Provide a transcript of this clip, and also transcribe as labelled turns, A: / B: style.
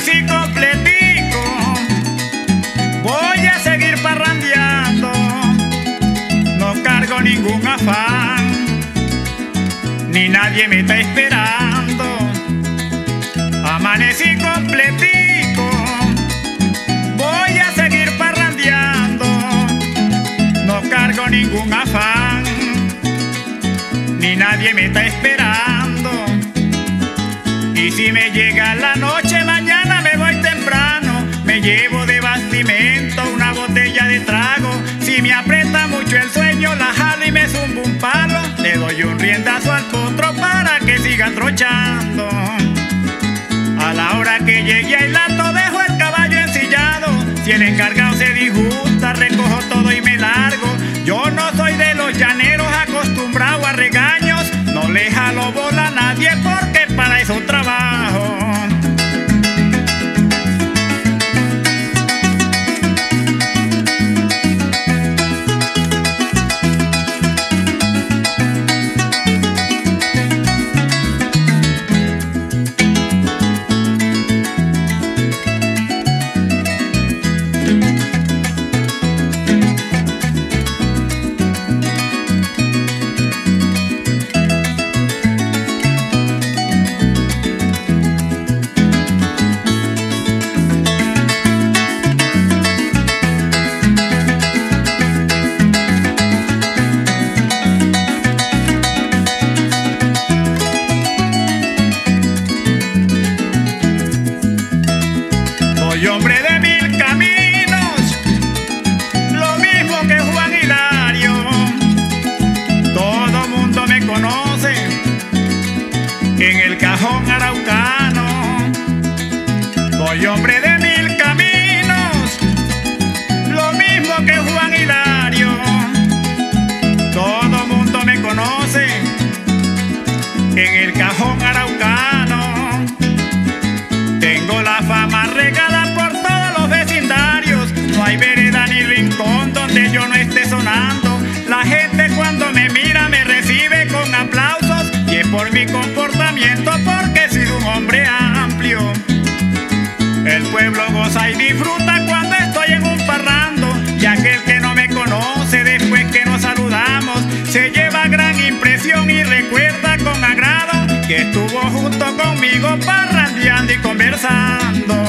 A: Amanecí completico, voy a seguir parrandeando, no cargo ningún afán, ni nadie me está esperando. Amanecí completico, voy a seguir parrandeando, no cargo ningún afán, ni nadie me está esperando. Y si me llega la noche, mañana me voy temprano, me llevo de bastimento una botella de trago. Si me aprieta mucho el sueño, la jalo y me zumbo un palo, le doy un riendazo al potro para que siga trochando. A la hora que llegue al lato dejo el caballo ensillado, si el encargado se disgusta recojo todo y me largo. Yo no soy de los llaneros acostumbrado a regaños, no le jalo bola a nadie porque para eso trabajo. Soy hombre de mil caminos, lo mismo que Juan Hilario. Todo mundo me conoce en el cajón araucano. Soy hombre de mil caminos, lo mismo que Juan Hilario. Todo mundo me conoce en el cajón araucano. Tengo la fama regada por todos los vecindarios, no hay vereda ni rincón donde yo no esté sonando. La gente cuando me mira me recibe con aplausos, y es por mi comportamiento porque he sido un hombre amplio. El pueblo goza y disfruta cuando estoy en un parrando, y aquel que no me conoce después que nos saludamos se lleva gran impresión y recuerda con agrado que estuvo junto conmigo parrandeando y conversando.